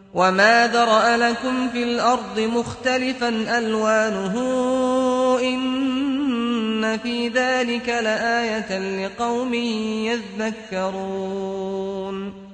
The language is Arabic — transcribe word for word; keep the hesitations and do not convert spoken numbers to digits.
وما ذرأ لكم في الأرض مختلفا ألوانه إن في ذلك لآية لقوم يذكرون